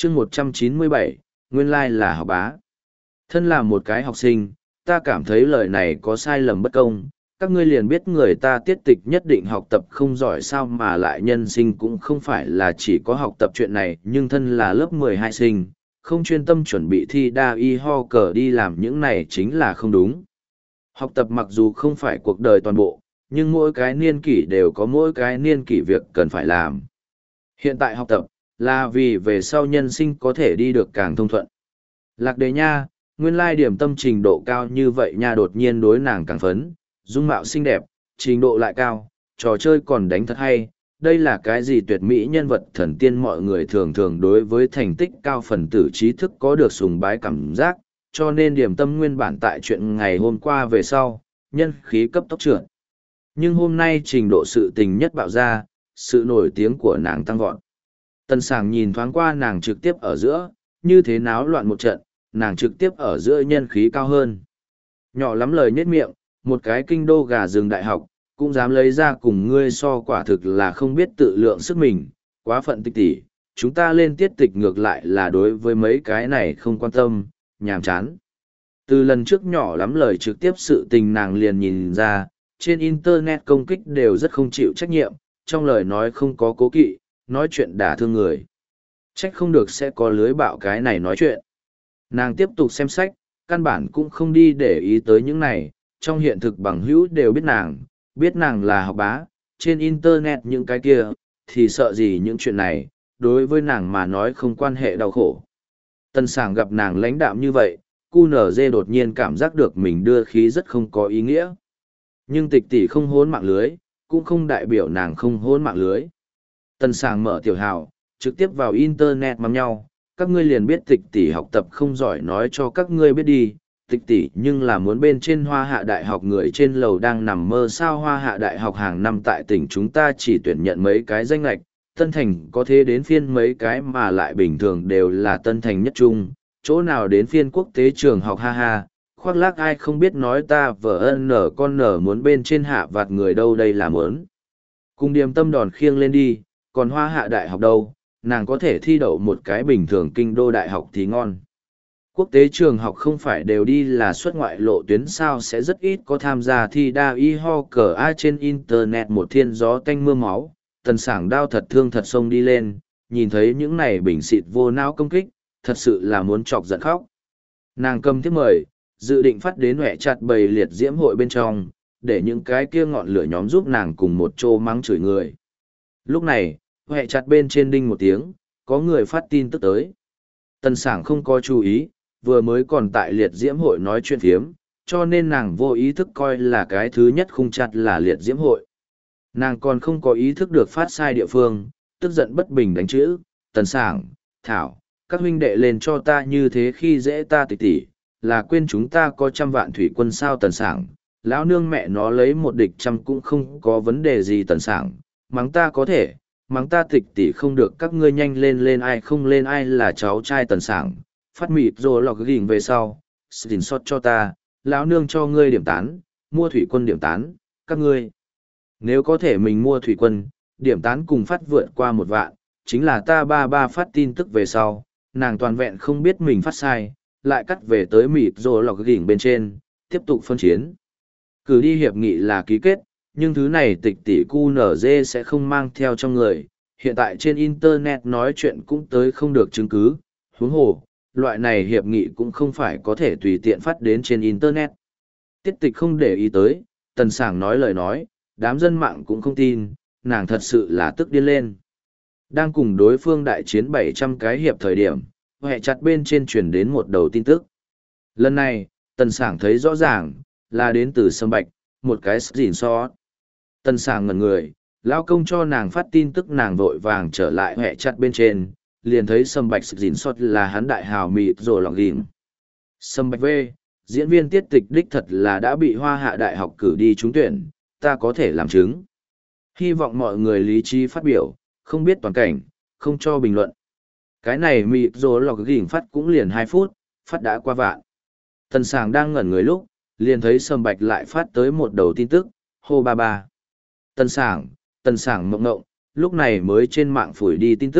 chương 197, nguyên lai là học bá. Thân là một cái học sinh, ta cảm thấy lời này có sai lầm bất công. Các ngươi liền biết người ta tiết tịch nhất định học tập không giỏi sao mà lại nhân sinh cũng không phải là chỉ có học tập chuyện này, nhưng thân là lớp 12 sinh, không chuyên tâm chuẩn bị thi đa y ho cờ đi làm những này chính là không đúng. Học tập mặc dù không phải cuộc đời toàn bộ, nhưng mỗi cái niên kỷ đều có mỗi cái niên kỷ việc cần phải làm. Hiện tại học tập, là vì về sau nhân sinh có thể đi được càng thông thuận. Lạc Đề nha, nguyên lai điểm tâm trình độ cao như vậy nha, đột nhiên đối nàng càng phấn, dung mạo xinh đẹp, trình độ lại cao, trò chơi còn đánh thật hay. Đây là cái gì tuyệt mỹ nhân vật thần tiên, mọi người thường thường đối với thành tích cao phần tử trí thức có được sùng bái cảm giác, cho nên điểm tâm nguyên bản tại chuyện ngày hôm qua về sau, nhân khí cấp tốc trưởng. Nhưng hôm nay trình độ sự tình nhất bạo ra, sự nổi tiếng của nàng tăng vọt. Tần Sảng nhìn thoáng qua nàng trực tiếp ở giữa, như thế náo loạn một trận, nàng trực tiếp ở giữa nhân khí cao hơn. Nhỏ lắm lời nhết miệng, một cái kinh đô gà rừng đại học, cũng dám lấy ra cùng ngươi so, quả thực là không biết tự lượng sức mình, quá phận Tịch tỷ, chúng ta lên tiết tịch ngược lại là đối với mấy cái này không quan tâm, nhàm chán. Từ lần trước nhỏ lắm lời trực tiếp sự tình nàng liền nhìn ra, trên internet công kích đều rất không chịu trách nhiệm, trong lời nói không có cố kỵ, nói chuyện đả thương người. Trách không được sẽ có lưới bạo cái này nói chuyện. Nàng tiếp tục xem sách, căn bản cũng không đi để ý tới những này, trong hiện thực bằng hữu đều biết nàng là học bá, trên internet những cái kia, thì sợ gì những chuyện này, đối với nàng mà nói không quan hệ đau khổ. Tần Sảng gặp nàng lãnh đạm như vậy, QNZ đột nhiên cảm giác được mình đưa khí rất không có ý nghĩa. Nhưng Tịch tỷ không hôn mạng lưới, cũng không đại biểu nàng không hôn mạng lưới. Tần Sảng mở tiểu hào, trực tiếp vào internet mắng nhau, các ngươi liền biết Tịch tỷ học tập không giỏi, nói cho các ngươi biết đi. Tịch tỷ nhưng là muốn bên trên Hoa Hạ Đại học, người trên lầu đang nằm mơ sao. Hoa Hạ Đại học hàng năm tại tỉnh chúng ta chỉ tuyển nhận mấy cái danh lệch, Tân Thành có thế đến phiên mấy cái mà lại bình thường đều là Tân Thành nhất trung, chỗ nào đến phiên quốc tế trường học, ha ha, khoác lác ai không biết nói ta vợ nở con nở muốn bên trên hạ vạt người đâu, đây là muốn. Cùng Điềm Tâm đòn khiêng lên đi, còn Hoa Hạ Đại học đâu, nàng có thể thi đậu một cái bình thường kinh đô đại học thì ngon. Quốc tế trường học không phải đều đi là xuất ngoại lộ tuyến sao, sẽ rất ít có tham gia thi đa y ho cờ a. Trên internet một thiên gió tanh mưa máu, Tần Sảng đau thật thương thật xông đi lên, nhìn thấy những này bình xịt vô não công kích, thật sự là muốn chọc giận khóc. Nàng cầm thiếp mời, dự định phát đến huệ chặt bầy liệt diễm hội bên trong, để những cái kia ngọn lửa nhóm giúp nàng cùng một chỗ mắng chửi người. Lúc này, huệ chặt bên trên đinh một tiếng, có người phát tin tức tới. Tần Sảng không có chú ý, vừa mới còn tại liệt diễm hội nói chuyện phiếm, cho nên nàng vô ý thức coi là cái thứ nhất khung chặt là liệt diễm hội. Nàng còn không có ý thức được phát sai địa phương, tức giận bất bình đánh chữ, Tần Sảng, Thảo, các huynh đệ lên cho ta như thế khi dễ ta Tịch tỷ, là quên chúng ta có 100 vạn thủy quân sao. Tần Sảng, lão nương mẹ nó lấy một địch 100 cũng không có vấn đề gì. Tần Sảng, mắng ta có thể, mắng ta Tịch tỷ không được, các ngươi nhanh lên, lên ai không lên ai là cháu trai. Tần Sảng, phát mịt rồi lọc gỉnh về sau, xin xót cho ta, lão nương cho ngươi điểm tán, mua thủy quân điểm tán, các ngươi. Nếu có thể mình mua thủy quân, điểm tán cùng phát vượt qua 1 vạn, chính là ta ba phát tin tức về sau, nàng toàn vẹn không biết mình phát sai, lại cắt về tới mịt rồi lọc gỉnh bên trên, tiếp tục phân chiến. Cử đi hiệp nghị là ký kết, nhưng thứ này Tịch tỷ QNZ sẽ không mang theo trong người, hiện tại trên internet nói chuyện cũng tới không được chứng cứ, huống hồ, loại này hiệp nghị cũng không phải có thể tùy tiện phát đến trên internet. Tiết Tịch không để ý tới, Tần Sảng nói lời nói, đám dân mạng cũng không tin, nàng thật sự là tức điên lên. Đang cùng đối phương đại chiến 700 cái hiệp thời điểm, hệ chặt bên trên truyền đến một đầu tin tức. Lần này, Tần Sảng thấy rõ ràng, là đến từ Sâm Bạch, một cái gìn so. Tần Sảng ngẩn người, lao công cho nàng phát tin tức, nàng vội vàng trở lại hệ chặt bên trên, liền thấy Sâm Bạch gìn so là hắn đại hào mịt rồi lọc gìn. Sâm Bạch V, diễn viên Tiết Tịch đích thật là đã bị Hoa Hạ Đại học cử đi trúng tuyển, ta có thể làm chứng. Hy vọng mọi người lý trí phát biểu, không biết toàn cảnh, không cho bình luận. Cái này mịt rồi lọc gỉnh phát cũng liền 2 phút, phát đã qua vạn. Tần Sảng đang ngẩn người lúc, liền thấy Sâm Bạch lại phát tới một đầu tin tức, hô ba ba. Tần Sảng mộng ngộng, lúc này mới trên mạng phủi đi tin tức,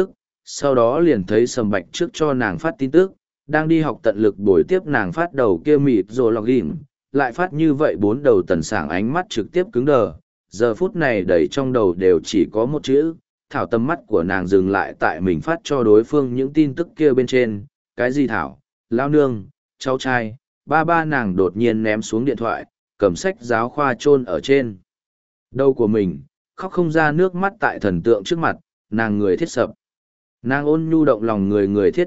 sau đó liền thấy Sầm Bạch trước cho nàng phát tin tức, đang đi học tận lực buổi tiếp nàng phát đầu kia mịt rồi lọc ghim, lại phát như vậy bốn đầu Tần Sảng ánh mắt trực tiếp cứng đờ, giờ phút này đầy trong đầu đều chỉ có một chữ, Thảo. Tầm mắt của nàng dừng lại tại mình phát cho đối phương những tin tức kia bên trên, cái gì Thảo, lao nương, cháu trai, ba nàng đột nhiên ném xuống điện thoại, cầm sách giáo khoa chôn ở trên đầu của mình, khóc không ra nước mắt tại thần tượng trước mặt, nàng người thiết sập. Nàng ôn nhu động lòng người thiết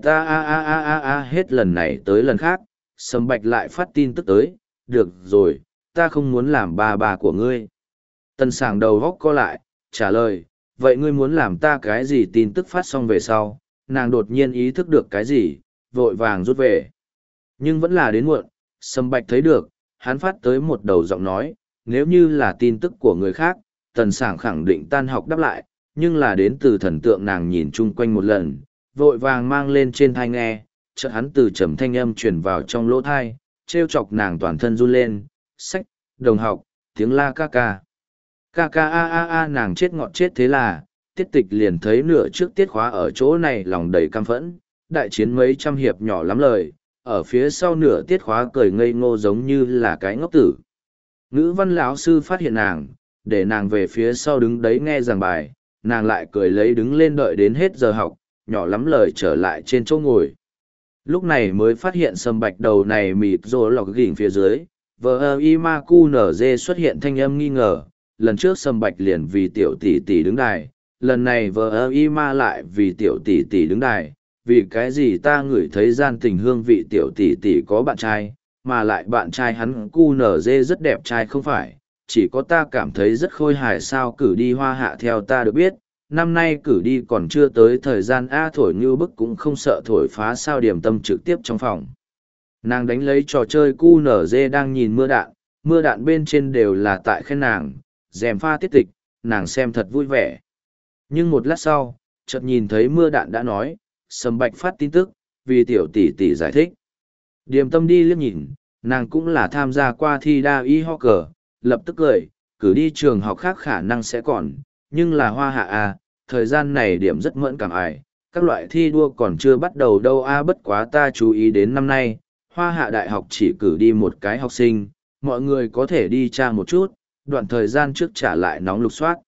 hết lần này tới lần khác, Sầm Bạch lại phát tin tức tới, được rồi, ta không muốn làm bà của ngươi. Tần Sảng đầu góc co lại, trả lời, vậy ngươi muốn làm ta cái gì? Tin tức phát xong về sau, nàng đột nhiên ý thức được cái gì, vội vàng rút về. Nhưng vẫn là đến muộn, Sầm Bạch thấy được, hắn phát tới một đầu giọng nói, nếu như là tin tức của người khác, Tần Sảng khẳng định tan học đáp lại, nhưng là đến từ thần tượng nàng nhìn chung quanh một lần, vội vàng mang lên trên thai nghe, chợt hắn từ trầm thanh âm truyền vào trong lỗ thai, trêu chọc nàng toàn thân run lên, sách, đồng học, tiếng la ca ca. Ca ca nàng chết ngọt chết thế là, tiết tịch liền thấy nửa trước tiết khóa ở chỗ này lòng đầy căm phẫn, đại chiến mấy trăm hiệp nhỏ lắm lời, ở phía sau nửa tiết khóa cười ngây ngô giống như là cái ngốc tử. Ngữ văn lão sư phát hiện nàng, để nàng về phía sau đứng đấy nghe giảng bài, nàng lại cười lấy đứng lên đợi đến hết giờ học, nhỏ lắm lời trở lại trên chỗ ngồi. Lúc này mới phát hiện Sầm Bạch đầu này mịt rồi lọc gỉnh phía dưới, vờ ima cu nở dê xuất hiện thanh âm nghi ngờ, lần trước Sầm Bạch liền vì tiểu tỷ tỷ đứng đài, lần này vờ ima lại vì tiểu tỷ tỷ đứng đài, vì cái gì ta ngửi thấy gian tình hương vị tiểu tỷ tỷ có bạn trai, mà lại bạn trai hắn cu nở dê rất đẹp trai không phải, chỉ có ta cảm thấy rất khôi hài. Sao cử đi Hoa Hạ theo ta được biết, năm nay cử đi còn chưa tới thời gian A, thổi như bức cũng không sợ thổi phá. Sao điểm tâm trực tiếp trong phòng, nàng đánh lấy trò chơi cu nở dê đang nhìn mưa đạn bên trên đều là tại khen nàng, dèm pha tiết tịch, nàng xem thật vui vẻ. Nhưng một lát sau, chợt nhìn thấy mưa đạn đã nói, Sầm Bạch phát tin tức, vì tiểu tỷ tỷ giải thích. Điềm tâm đi liếc nhìn, nàng cũng là tham gia qua thi đa y ho cờ, lập tức cười, cử đi trường học khác khả năng sẽ còn, nhưng là Hoa Hạ A, thời gian này điểm rất mẫn cảm ải, các loại thi đua còn chưa bắt đầu đâu A. Bất quá ta chú ý đến năm nay, Hoa Hạ Đại học chỉ cử đi một cái học sinh, mọi người có thể đi tra một chút, đoạn thời gian trước trả lại nóng lục soát.